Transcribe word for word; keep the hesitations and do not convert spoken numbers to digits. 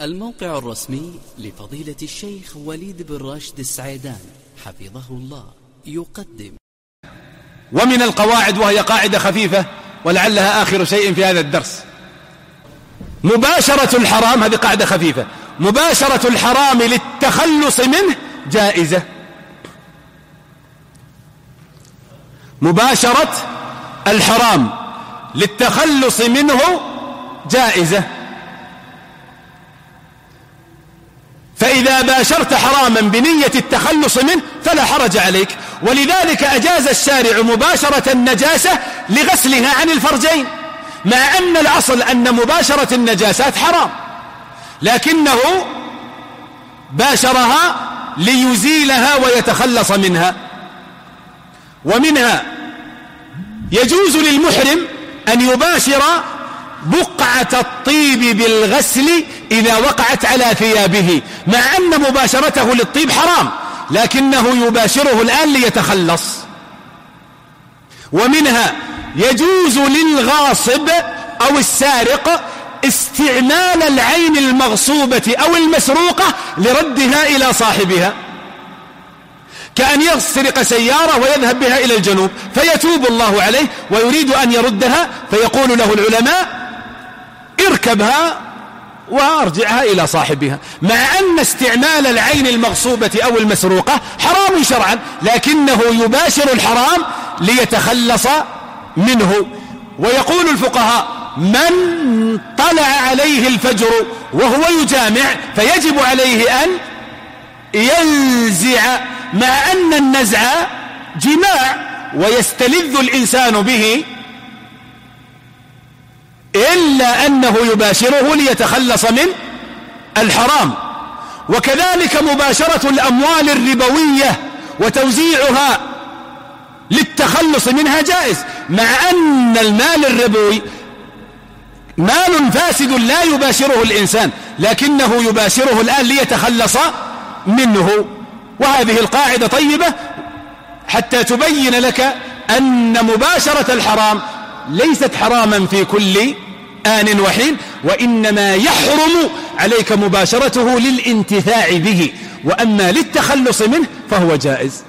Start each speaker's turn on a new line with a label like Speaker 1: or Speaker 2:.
Speaker 1: الموقع الرسمي لفضيلة الشيخ وليد بن راشد السعيدان حفظه الله يقدم.
Speaker 2: ومن القواعد، وهي قاعدة خفيفة ولعلها آخر شيء في هذا الدرس، مباشرة الحرام. هذه قاعدة خفيفة، مباشرة الحرام للتخلص منه جائزة. مباشرة الحرام للتخلص منه جائزة. فإذا باشرت حراما بنية التخلص منه فلا حرج عليك. ولذلك أجاز الشارع مباشرة النجاسة لغسلها عن الفرجين، مع أن الأصل أن مباشرة النجاسات حرام، لكنه باشرها ليزيلها ويتخلص منها. ومنها يجوز للمحرم أن يباشر بقعة الطيب بالغسل إذا وقعت على ثيابه، مع أن مباشرته للطيب حرام، لكنه يباشره الآن ليتخلص. ومنها يجوز للغاصب أو السارق استعمال العين المغصوبة أو المسروقة لردها إلى صاحبها، كأن يسرق سيارة ويذهب بها إلى الجنوب فيتوب الله عليه ويريد أن يردها، فيقول له العلماء اركبها وارجعها إلى صاحبها، مع أن استعمال العين المغصوبة أو المسروقة حرام شرعا، لكنه يباشر الحرام ليتخلص منه. ويقول الفقهاء: من طلع عليه الفجر وهو يجامع فيجب عليه أن ينزع، مع أن النزع جماع ويستلذ الإنسان به، إلا أنه يباشره ليتخلص من الحرام. وكذلك مباشرة الأموال الربوية وتوزيعها للتخلص منها جائز، مع أن المال الربوي مال فاسد لا يباشره الإنسان، لكنه يباشره الآن ليتخلص منه. وهذه القاعدة طيبة حتى تبين لك أن مباشرة الحرام ليست حراما في كل آن وحين، وإنما يحرم عليك مباشرته للانتفاع به، وأما للتخلص منه فهو جائز.